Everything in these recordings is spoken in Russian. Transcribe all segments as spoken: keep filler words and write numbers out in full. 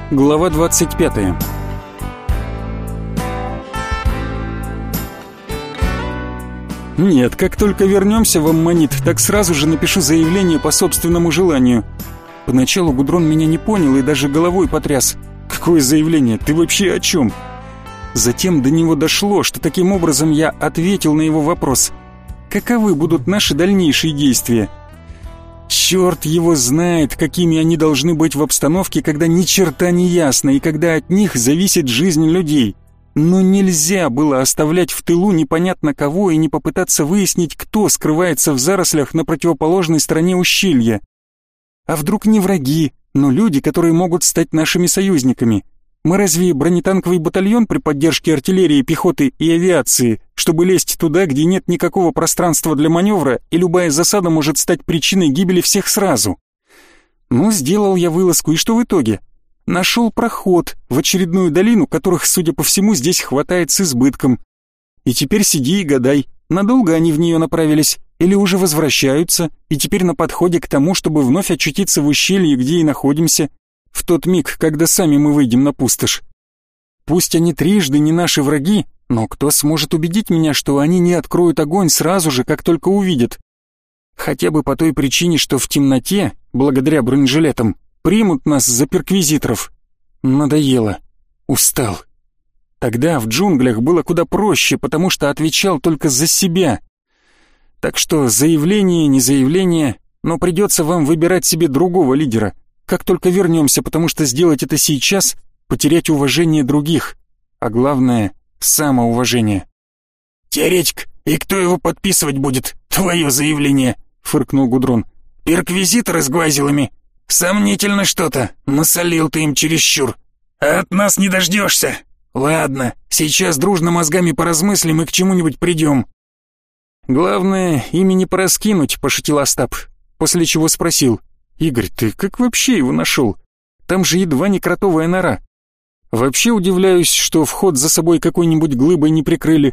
Глава двадцать пятая. Нет, как только вернемся в Аммонит, так сразу же напишу заявление по собственному желанию. Поначалу Гудрон меня не понял и даже головой потряс. Какое заявление? Ты вообще о чем? Затем до него дошло, что таким образом я ответил на его вопрос. Каковы будут наши дальнейшие действия? Черт его знает, какими они должны быть в обстановке, когда ни черта не ясно и когда от них зависит жизнь людей. Но нельзя было оставлять в тылу непонятно кого и не попытаться выяснить, кто скрывается в зарослях на противоположной стороне ущелья. А вдруг не враги, но люди, которые могут стать нашими союзниками? Мы разве бронетанковый батальон при поддержке артиллерии, пехоты и авиации, чтобы лезть туда, где нет никакого пространства для маневра, и любая засада может стать причиной гибели всех сразу? Ну, сделал я вылазку, и что в итоге? Нашел проход в очередную долину, которых, судя по всему, здесь хватает с избытком. И теперь сиди и гадай, надолго они в нее направились, или уже возвращаются, и теперь на подходе к тому, чтобы вновь очутиться в ущелье, где и находимся, в тот миг, когда сами мы выйдем на пустошь. Пусть они трижды не наши враги, но кто сможет убедить меня, что они не откроют огонь сразу же, как только увидят? Хотя бы по той причине, что в темноте, благодаря бронежилетам, примут нас за перквизиторов. Надоело. Устал. Тогда в джунглях было куда проще, потому что отвечал только за себя. Так что заявление, не заявление, но придется вам выбирать себе другого лидера. Как только вернемся, потому что сделать это сейчас — потерять уважение других, а главное — самоуважение. «Теоретик, и кто его подписывать будет? Твое заявление!» — фыркнул Гудрон. «Перквизиторы с гвазилами? Сомнительно что-то, насолил ты им чересчур. От нас не дождешься. Ладно, сейчас дружно мозгами поразмыслим и к чему-нибудь придем». «Главное, ими не пораскинуть», — пошутил Остап, после чего спросил: «Игорь, ты как вообще его нашел? Там же едва не кротовая нора. Вообще удивляюсь, что вход за собой какой-нибудь глыбой не прикрыли».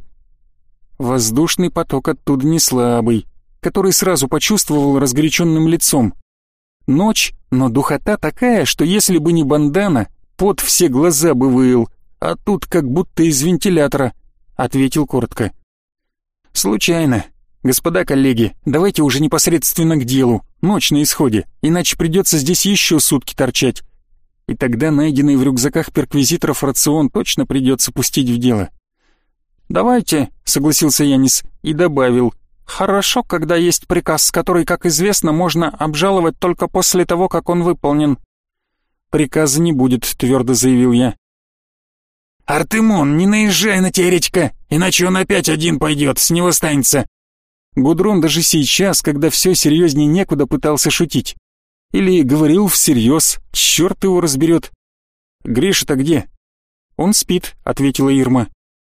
Воздушный поток оттуда не слабый, который сразу почувствовал разгоряченным лицом. Ночь, но духота такая, что если бы не бандана, пот все глаза бы выил, а тут как будто из вентилятора, — ответил коротко. «Случайно. Господа коллеги, давайте уже непосредственно к делу. Ночь на исходе, иначе придется здесь еще сутки торчать. И тогда найденный в рюкзаках перквизиторов рацион точно придется пустить в дело». «Давайте», — согласился Янис и добавил: «хорошо, когда есть приказ, который, как известно, можно обжаловать только после того, как он выполнен». «Приказа не будет», — твердо заявил я. «Артемон, не наезжай на теоретика, иначе он опять один пойдет, с него останется». Гудрон даже сейчас, когда все серьезнее некуда, пытался шутить. Или говорил всерьез, черт его разберет. «Гриша-то где?» «Он спит», — ответила Ирма.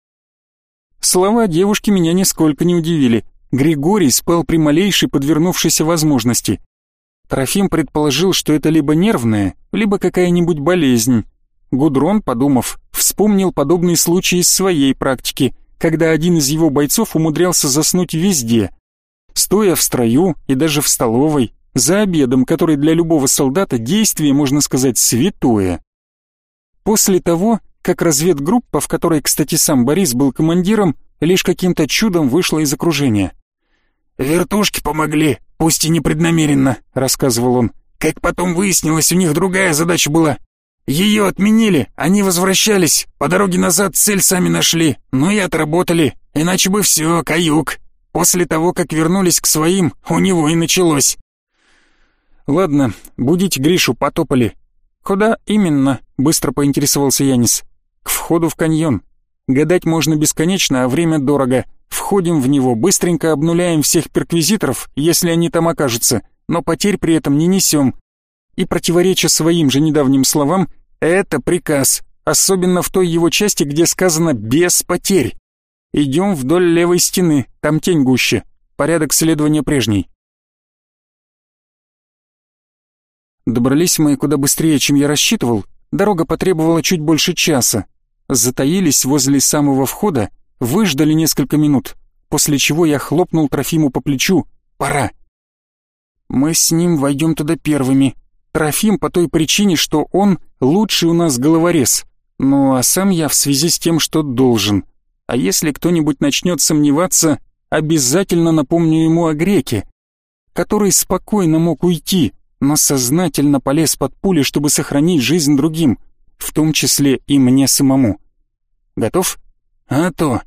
Слова девушки меня нисколько не удивили. Григорий спал при малейшей подвернувшейся возможности. Трофим предположил, что это либо нервная, либо какая-нибудь болезнь. Гудрон, подумав, вспомнил подобные случаи из своей практики, когда один из его бойцов умудрялся заснуть везде, стоя в строю и даже в столовой, за обедом, который для любого солдата действие, можно сказать, святое. После того, как разведгруппа, в которой, кстати, сам Борис был командиром, лишь каким-то чудом вышла из окружения. «Вертушки помогли, пусть и непреднамеренно», — рассказывал он. «Как потом выяснилось, у них другая задача была. Ее отменили, они возвращались, по дороге назад цель сами нашли, но и отработали, иначе бы все, каюк. После того, как вернулись к своим, у него и началось». «Ладно, будите Гришу, потопали». «Куда именно?» — быстро поинтересовался Янис. «К входу в каньон. Гадать можно бесконечно, а время дорого. Входим в него, быстренько обнуляем всех перквизиторов, если они там окажутся, но потерь при этом не несем. И, противореча своим же недавним словам, это приказ, особенно в той его части, где сказано «без потерь». Идем вдоль левой стены, там тень гуще. Порядок следования прежний». Добрались мы куда быстрее, чем я рассчитывал. Дорога потребовала чуть больше часа. Затаились возле самого входа, выждали несколько минут, после чего я хлопнул Трофиму по плечу. «Пора». «Мы с ним войдем туда первыми. Трофим по той причине, что он лучший у нас головорез. Ну а сам я в связи с тем, что должен. А если кто-нибудь начнет сомневаться, обязательно напомню ему о греке, который спокойно мог уйти, но сознательно полез под пули, чтобы сохранить жизнь другим, в том числе и мне самому. Готов? А то.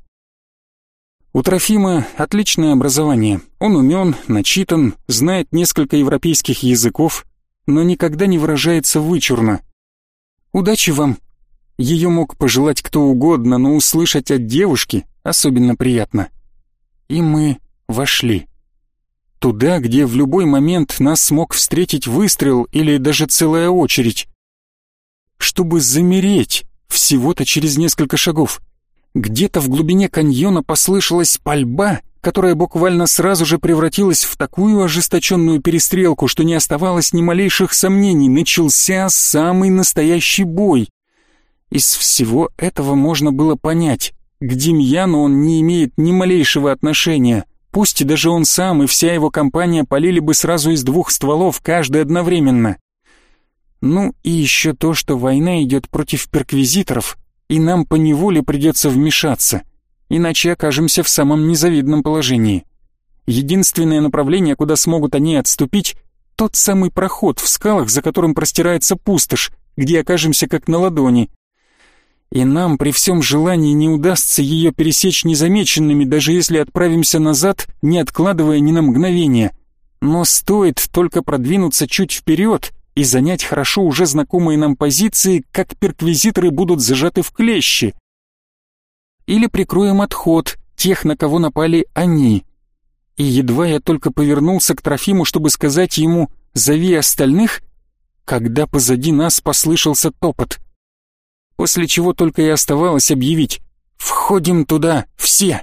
У Трофима отличное образование. Он умен, начитан, знает несколько европейских языков, но никогда не выражается вычурно. Удачи вам. Ее мог пожелать кто угодно, но услышать от девушки особенно приятно. И мы вошли. Туда, где в любой момент нас смог встретить выстрел или даже целая очередь. Чтобы замереть всего-то через несколько шагов. Где-то в глубине каньона послышалась пальба, которая буквально сразу же превратилась в такую ожесточенную перестрелку, что не оставалось ни малейших сомнений, начался самый настоящий бой. Из всего этого можно было понять, к Демьяну он не имеет ни малейшего отношения, пусть и даже он сам и вся его компания полили бы сразу из двух стволов, каждый одновременно. Ну и еще то, что война идет против перквизиторов, и нам поневоле придется вмешаться, иначе окажемся в самом незавидном положении. Единственное направление, куда смогут они отступить, тот самый проход в скалах, за которым простирается пустошь, где окажемся как на ладони. И нам при всем желании не удастся ее пересечь незамеченными, даже если отправимся назад, не откладывая ни на мгновение. Но стоит только продвинуться чуть вперед и занять хорошо уже знакомые нам позиции, как перквизиторы будут зажаты в клещи. Или прикроем отход тех, на кого напали они. И едва я только повернулся к Трофиму, чтобы сказать ему «зови остальных», когда позади нас послышался топот. После чего только и оставалось объявить «входим туда, все!».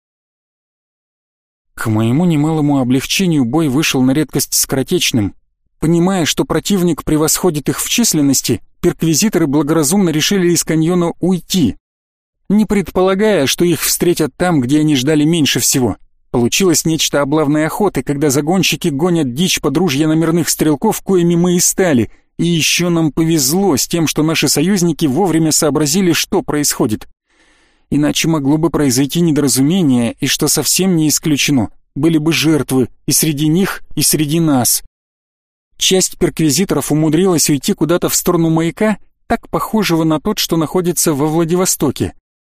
К моему немалому облегчению бой вышел на редкость скоротечным. Понимая, что противник превосходит их в численности, перквизиторы благоразумно решили из каньона уйти, не предполагая, что их встретят там, где они ждали меньше всего. Получилось нечто облавной охоты, когда загонщики гонят дичь под ружья номерных стрелков, коими мы и стали, и еще нам повезло с тем, что наши союзники вовремя сообразили, что происходит. Иначе могло бы произойти недоразумение, и что совсем не исключено, были бы жертвы и среди них, и среди нас. Часть перквизиторов умудрилась уйти куда-то в сторону маяка, так похожего на тот, что находится во Владивостоке.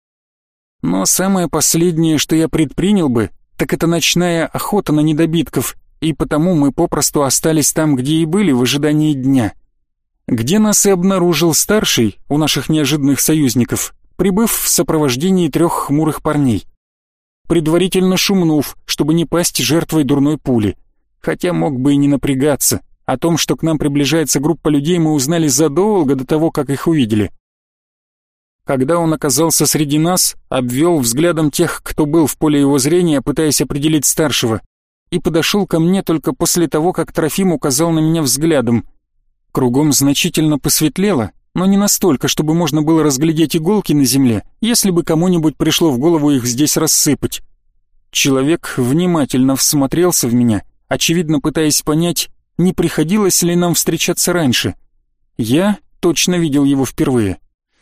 Но самое последнее, что я предпринял бы, так это ночная охота на недобитков, и потому мы попросту остались там, где и были, в ожидании дня. Где нас и обнаружил старший у наших неожиданных союзников, прибыв в сопровождении трех хмурых парней. Предварительно шумнув, чтобы не пасть жертвой дурной пули. Хотя мог бы и не напрягаться. О том, что к нам приближается группа людей, мы узнали задолго до того, как их увидели. Когда он оказался среди нас, обвел взглядом тех, кто был в поле его зрения, пытаясь определить старшего, и подошел ко мне только после того, как Трофим указал на меня взглядом. Кругом значительно посветлело, но не настолько, чтобы можно было разглядеть иголки на земле, если бы кому-нибудь пришло в голову их здесь рассыпать. Человек внимательно всмотрелся в меня, очевидно пытаясь понять, не приходилось ли нам встречаться раньше. Я точно видел его впервые.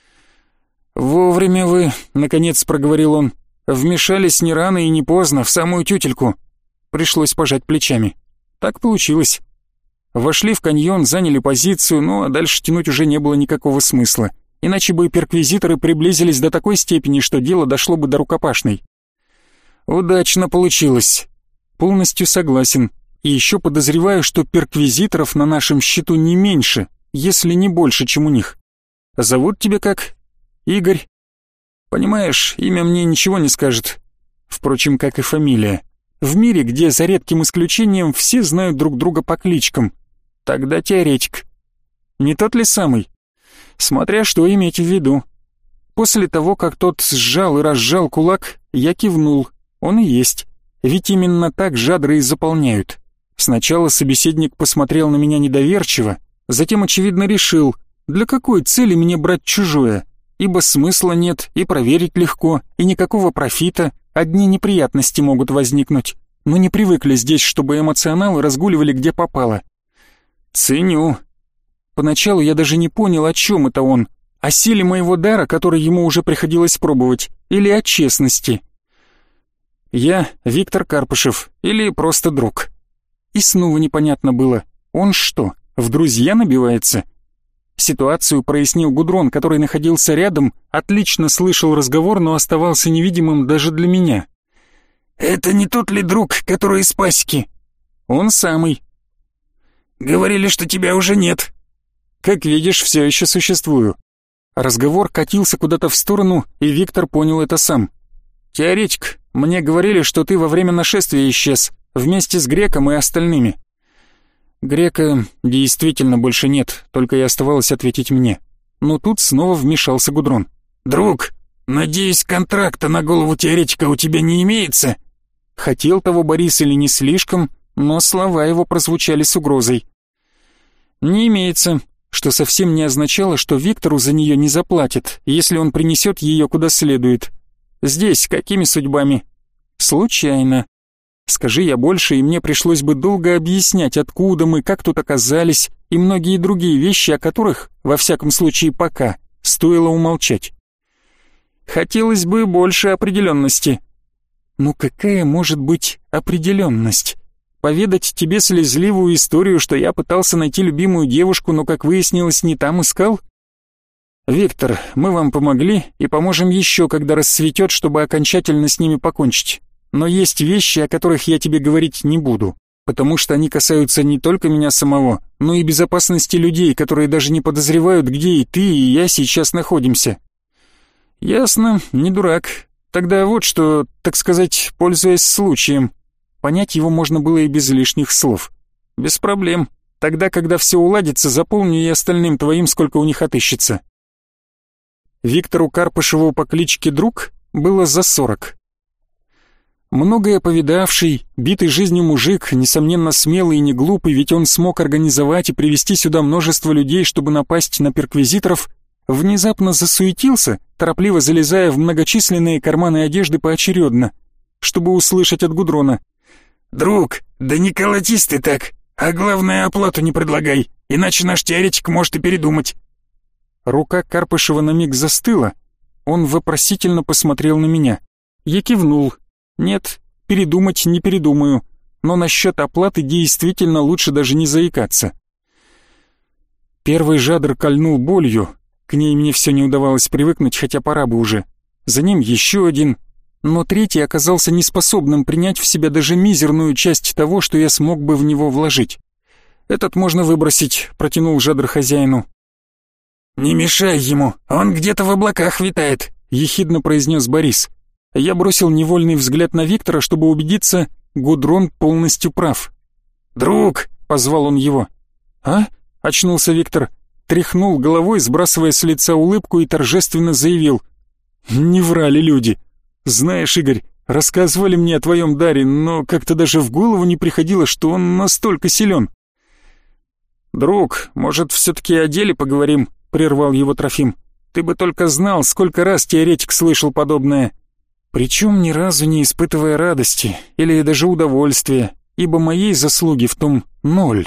«Вовремя вы», — наконец проговорил он, — «вмешались не рано и не поздно, в самую тютельку». Пришлось пожать плечами. Так получилось. Вошли в каньон, заняли позицию, ну а дальше тянуть уже не было никакого смысла. Иначе бы перквизиторы приблизились до такой степени, что дело дошло бы до рукопашной. Удачно получилось. Полностью согласен. И еще подозреваю, что перквизиторов на нашем счету не меньше, если не больше, чем у них. Зовут тебя как? Игорь. Понимаешь, имя мне ничего не скажет. Впрочем, как и фамилия. В мире, где за редким исключением все знают друг друга по кличкам. Тогда теоретик. Не тот ли самый? Смотря что иметь в виду. После того, как тот сжал и разжал кулак, я кивнул. Он и есть. Ведь именно так жадры и заполняют. Сначала собеседник посмотрел на меня недоверчиво, затем, очевидно, решил, для какой цели мне брать чужое, ибо смысла нет, и проверить легко, и никакого профита, одни неприятности могут возникнуть. Мы не привыкли здесь, чтобы эмоционалы разгуливали где попало. Ценю. Поначалу я даже не понял, о чем это он. О силе моего дара, который ему уже приходилось пробовать, или о честности. Я Виктор Карпышев, или просто друг. И снова непонятно было, он что, в друзья набивается? Ситуацию прояснил Гудрон, который находился рядом, отлично слышал разговор, но оставался невидимым даже для меня. «Это не тот ли друг, который из пасеки?» «Он самый». «Говорили, что тебя уже нет». «Как видишь, все еще существую». Разговор катился куда-то в сторону, и Виктор понял это сам. «Теоретик, мне говорили, что ты во время нашествия исчез, вместе с Греком и остальными». Грека действительно больше нет, только и оставалось ответить мне. Но тут снова вмешался Гудрон. «Друг, надеюсь, контракта на голову теоретика у тебя не имеется?» Хотел того Борис или не слишком, но слова его прозвучали с угрозой. «Не имеется», что совсем не означало, что Виктору за нее не заплатят, если он принесет ее куда следует. Здесь какими судьбами? Случайно. Скажи я больше, и мне пришлось бы долго объяснять, откуда мы, как тут оказались, и многие другие вещи, о которых, во всяком случае пока, стоило умолчать. Хотелось бы больше определенности. Ну какая может быть определенность? Поведать тебе слезливую историю, что я пытался найти любимую девушку, но, как выяснилось, не там искал? Виктор, мы вам помогли и поможем еще, когда рассветет, чтобы окончательно с ними покончить. Но есть вещи, о которых я тебе говорить не буду, потому что они касаются не только меня самого, но и безопасности людей, которые даже не подозревают, где и ты, и я сейчас находимся. Ясно, не дурак. Тогда вот что, так сказать, пользуясь случаем. Понять его можно было и без лишних слов. Без проблем. Тогда, когда все уладится, заполню и остальным твоим, сколько у них отыщется. Виктору Карпышеву по кличке Друг было за сорок. Многое повидавший, битый жизнью мужик, несомненно смелый и не глупый, ведь он смог организовать и привести сюда множество людей, чтобы напасть на перквизиторов, внезапно засуетился, торопливо залезая в многочисленные карманы одежды поочередно, чтобы услышать от Гудрона: «Друг, да не колотись ты так, а главное, оплату не предлагай, иначе наш теоретик может и передумать». Рука Карпышева на миг застыла, он вопросительно посмотрел на меня. Я кивнул. Нет, передумать не передумаю, но насчет оплаты действительно лучше даже не заикаться. Первый жадр кольнул болью, к ней мне все не удавалось привыкнуть, хотя пора бы уже. За ним еще один, но третий оказался неспособным принять в себя даже мизерную часть того, что я смог бы в него вложить. «Этот можно выбросить», — протянул жадр хозяину. «Не мешай ему, он где-то в облаках витает», — ехидно произнес Борис. Я бросил невольный взгляд на Виктора, чтобы убедиться, Гудрон полностью прав. «Друг!» — позвал он его. «А?» — очнулся Виктор, тряхнул головой, сбрасывая с лица улыбку, и торжественно заявил. «Не врали люди. Знаешь, Игорь, рассказывали мне о твоем даре, но как-то даже в голову не приходило, что он настолько силен». «Друг, может, все-таки о деле поговорим?» — прервал его Трофим. «Ты бы только знал, сколько раз теоретик слышал подобное». Причем ни разу не испытывая радости или даже удовольствия, ибо моей заслуги в том ноль.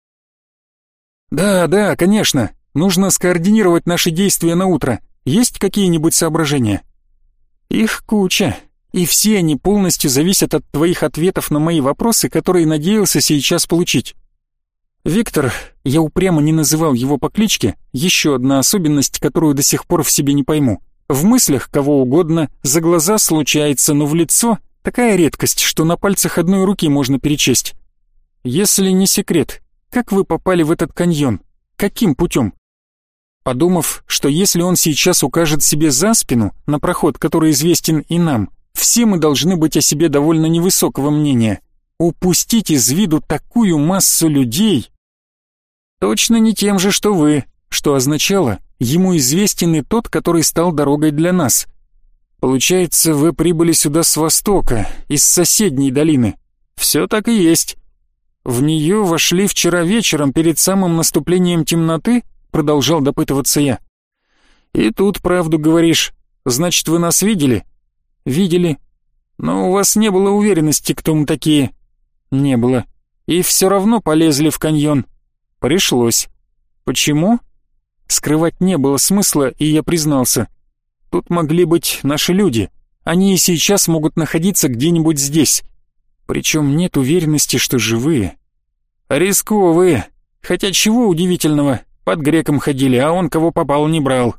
«Да, да, конечно, нужно скоординировать наши действия на утро. Есть какие-нибудь соображения?» «Их куча, и все они полностью зависят от твоих ответов на мои вопросы, которые надеялся сейчас получить». Виктор, я упрямо не называл его по кличке, еще одна особенность, которую до сих пор в себе не пойму. В мыслях кого угодно, за глаза случается, но в лицо такая редкость, что на пальцах одной руки можно перечесть. Если не секрет, как вы попали в этот каньон? Каким путем? Подумав, что если он сейчас укажет себе за спину, на проход, который известен и нам, все мы должны быть о себе довольно невысокого мнения. Упустить из виду такую массу людей... Точно не тем же, что вы, что означало... Ему известен и тот, который стал дорогой для нас. Получается, вы прибыли сюда с востока, из соседней долины. Все так и есть. В нее вошли вчера вечером перед самым наступлением темноты, продолжал допытываться я. И тут правду говоришь. Значит, вы нас видели? Видели. Но у вас не было уверенности, кто мы такие. Не было. И все равно полезли в каньон. Пришлось. Почему? Скрывать не было смысла, и я признался. Тут могли быть наши люди. Они и сейчас могут находиться где-нибудь здесь. Причем нет уверенности, что живые. Рисковые. Хотя чего удивительного, под греком ходили, а он кого попал не брал.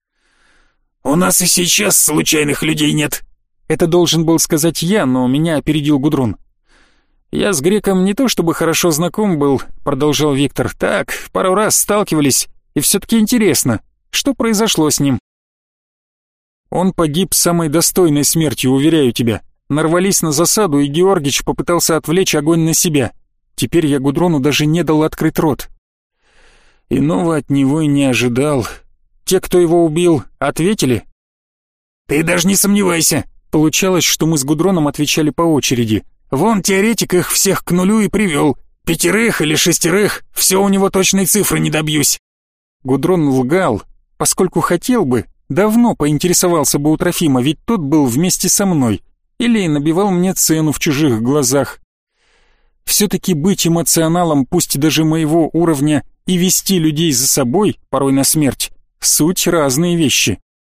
«У нас и сейчас случайных людей нет». Это должен был сказать я, но меня опередил Гудрон. «Я с греком не то чтобы хорошо знаком был», — продолжал Виктор. «Так, пару раз сталкивались, и все-таки интересно, что произошло с ним?» «Он погиб самой достойной смертью, уверяю тебя. Нарвались на засаду, и Георгич попытался отвлечь огонь на себя. Теперь я Гудрону даже не дал открыть рот. Иного от него и не ожидал. Те, кто его убил, ответили?» «Ты даже не сомневайся». Получалось, что мы с Гудроном отвечали по очереди. «Вон теоретик их всех к нулю и привел. Пятерых или шестерых, все у него точной цифры не добьюсь». Гудрон лгал, поскольку хотел бы, давно поинтересовался бы у Трофима, ведь тот был вместе со мной. Или набивал мне цену в чужих глазах. Все-таки быть эмоционалом, пусть даже моего уровня, и вести людей за собой, порой на смерть, суть разные вещи.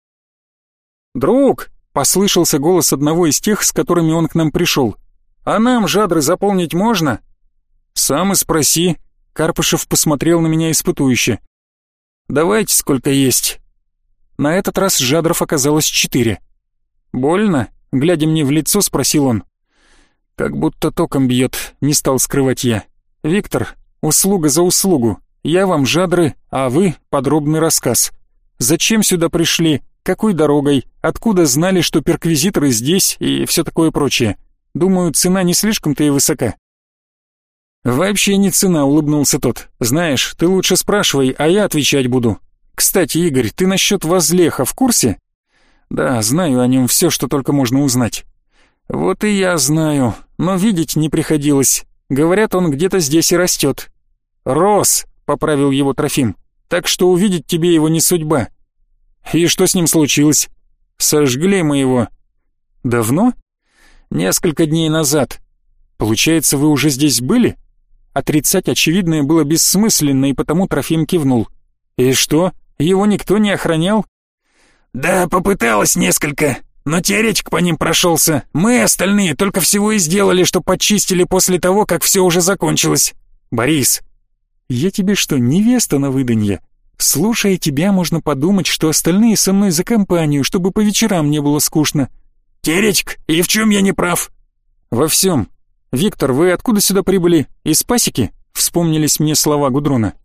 «Друг!» — послышался голос одного из тех, с которыми он к нам пришел. «А нам жадры заполнить можно?» «Сам и спроси». Карпышев посмотрел на меня испытующе. «Давайте сколько есть». На этот раз жадров оказалось четыре. «Больно?» — глядя мне в лицо, спросил он. «Как будто током бьет», — не стал скрывать я. «Виктор, услуга за услугу. Я вам жадры, а вы подробный рассказ. Зачем сюда пришли, какой дорогой, откуда знали, что перквизиторы здесь и все такое прочее. Думаю, цена не слишком-то и высока». «Вообще не цена», — улыбнулся тот. «Знаешь, ты лучше спрашивай, а я отвечать буду. Кстати, Игорь, ты насчет Возлеха в курсе?» «Да, знаю о нем все, что только можно узнать». «Вот и я знаю, но видеть не приходилось. Говорят, он где-то здесь и растет». «Рос», — поправил его Трофим, «так что увидеть тебе его не судьба». «И что с ним случилось?» «Сожгли мы его». «Давно?» «Несколько дней назад». «Получается, вы уже здесь были?» Отрицать очевидное было бессмысленно, и потому Трофим кивнул. «И что, его никто не охранял?» «Да, попыталось несколько, но теоретик по ним прошелся. Мы, остальные, только всего и сделали, что подчистили после того, как все уже закончилось». «Борис, я тебе что, невеста на выданье? Слушая тебя, можно подумать, что остальные со мной за компанию, чтобы по вечерам не было скучно». «Теоретик, и в чем я не прав?» «Во всем. Виктор, вы откуда сюда прибыли? Из пасеки?» Вспомнились мне слова Гудрона.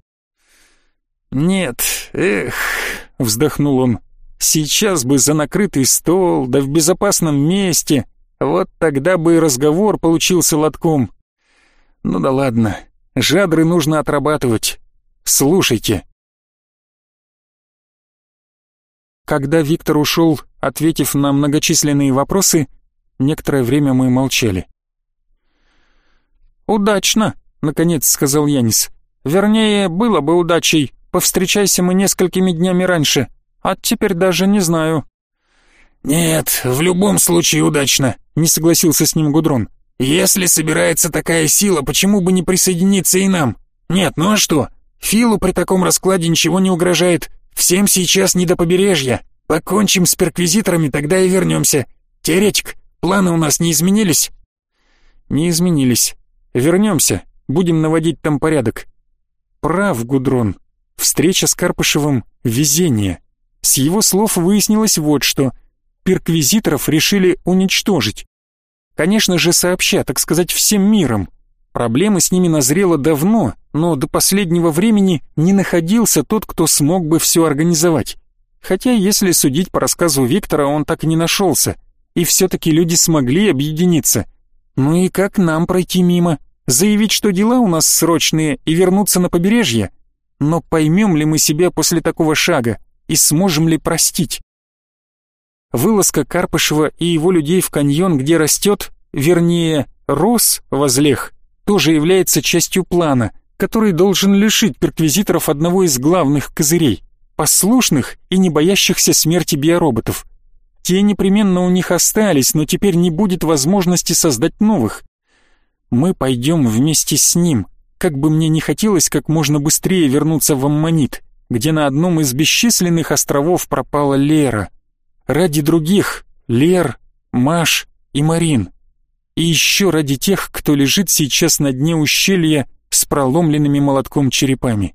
«Нет, эх», — вздохнул он. «Сейчас бы за накрытый стол, да в безопасном месте. Вот тогда бы и разговор получился лотком. Ну да ладно, жадры нужно отрабатывать. Слушайте». Когда Виктор ушел, ответив на многочисленные вопросы, некоторое время мы молчали. «Удачно», — наконец сказал Янис. «Вернее, было бы удачей. Повстречайся мы несколькими днями раньше. А теперь даже не знаю». «Нет, в любом случае удачно», — не согласился с ним Гудрон. «Если собирается такая сила, почему бы не присоединиться и нам? Нет, ну а что? Филу при таком раскладе ничего не угрожает. Всем сейчас не до побережья. Покончим с перквизиторами, тогда и вернемся. Теоретик, планы у нас не изменились?» «Не изменились. Вернемся, будем наводить там порядок». Прав Гудрон. Встреча с Карпышевым — везение. С его слов выяснилось вот что. Перквизиторов решили уничтожить. Конечно же, сообща, так сказать, всем миром. Проблема с ними назрела давно, но до последнего времени не находился тот, кто смог бы все организовать. Хотя, если судить по рассказу Виктора, он так и не нашелся. И все-таки люди смогли объединиться. Ну и как нам пройти мимо? Заявить, что дела у нас срочные, и вернуться на побережье? Но поймем ли мы себя после такого шага? И сможем ли простить? Вылазка Карпышева и его людей в каньон, где растет, вернее, рос Возлех, тоже является частью плана, который должен лишить перквизиторов одного из главных козырей — послушных и не боящихся смерти биороботов. Те непременно у них остались, но теперь не будет возможности создать новых. Мы пойдем вместе с ним, как бы мне не хотелось как можно быстрее вернуться в Аммонит, где на одном из бесчисленных островов пропала Лера. Ради других — Лер, Маш и Марин. И еще ради тех, кто лежит сейчас на дне ущелья с проломленными молотком черепами.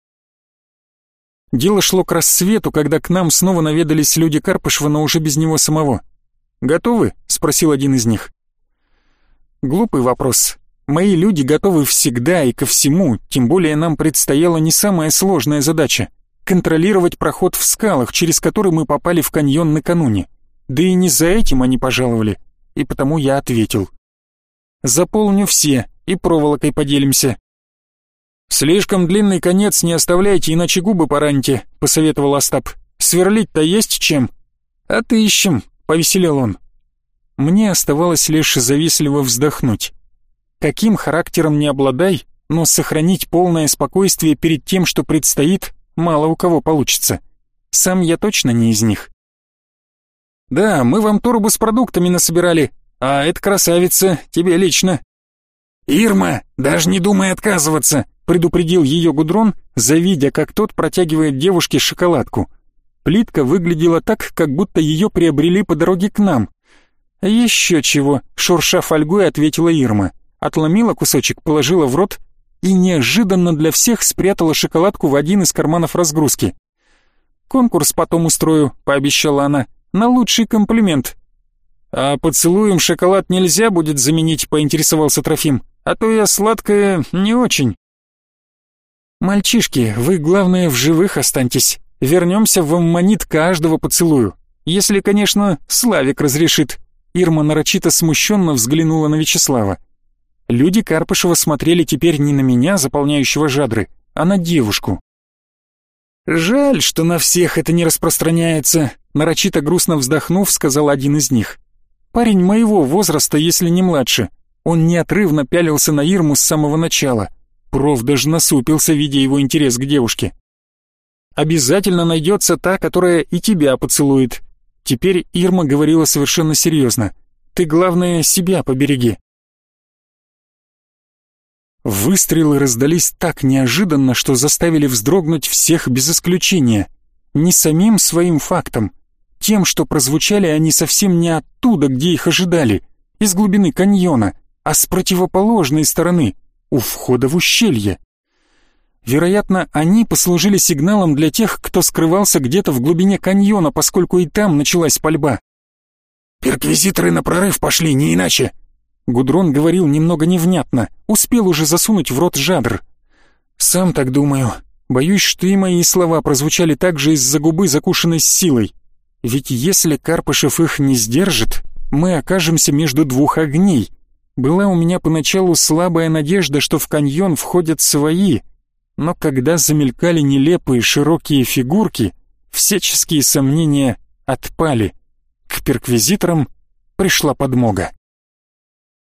Дело шло к рассвету, когда к нам снова наведались люди Карпышева, но уже без него самого. «Готовы?» — спросил один из них. Глупый вопрос. Мои люди готовы всегда и ко всему, тем более нам предстояла не самая сложная задача — контролировать проход в скалах, через который мы попали в каньон накануне. Да и не за этим они пожаловали, и потому я ответил. «Заполню все, и проволокой поделимся». «Слишком длинный конец не оставляйте, иначе губы пораните», — посоветовал Остап. «Сверлить-то есть чем?» «Отыщем», — повеселел он. Мне оставалось лишь завистливо вздохнуть. Каким характером не обладай, но сохранить полное спокойствие перед тем, что предстоит, мало у кого получится. Сам я точно не из них. «Да, мы вам торбу с продуктами насобирали, а эта красавица тебе лично». «Ирма, даже не думай отказываться», — предупредил ее Гудрон, завидя, как тот протягивает девушке шоколадку. Плитка выглядела так, как будто ее приобрели по дороге к нам. «Еще чего», — шурша фольгой ответила Ирма. Отломила кусочек, положила в рот и неожиданно для всех спрятала шоколадку в один из карманов разгрузки. «Конкурс потом устрою», — пообещала она, — «на лучший комплимент». «А поцелуем шоколад нельзя будет заменить», — поинтересовался Трофим. «А то я сладкое не очень». «Мальчишки, вы, главное, в живых останьтесь. Вернемся в Аммонит каждого поцелую. Если, конечно, Славик разрешит». Ирма нарочито смущенно взглянула на Вячеслава. Люди Карпышева смотрели теперь не на меня, заполняющего жадры, а на девушку. «Жаль, что на всех это не распространяется», — нарочито грустно вздохнув, сказал один из них. «Парень моего возраста, если не младше». Он неотрывно пялился на Ирму с самого начала. Проф даже насупился, видя его интерес к девушке. «Обязательно найдется та, которая и тебя поцелует». Теперь Ирма говорила совершенно серьезно. «Ты, главное, себя побереги». Выстрелы раздались так неожиданно, что заставили вздрогнуть всех без исключения. Не самим своим фактом, тем, что прозвучали они совсем не оттуда, где их ожидали, из глубины каньона, а с противоположной стороны, у входа в ущелье. Вероятно, они послужили сигналом для тех, кто скрывался где-то в глубине каньона, поскольку и там началась пальба. «Перквизиторы на прорыв пошли, не иначе!» Гудрон говорил немного невнятно, успел уже засунуть в рот жадр. «Сам так думаю. Боюсь, что и мои слова прозвучали также из-за губы, закушенной с силой. Ведь если Карпышев их не сдержит, мы окажемся между двух огней. Была у меня поначалу слабая надежда, что в каньон входят свои, но когда замелькали нелепые широкие фигурки, всяческие сомнения отпали. К перквизиторам пришла подмога.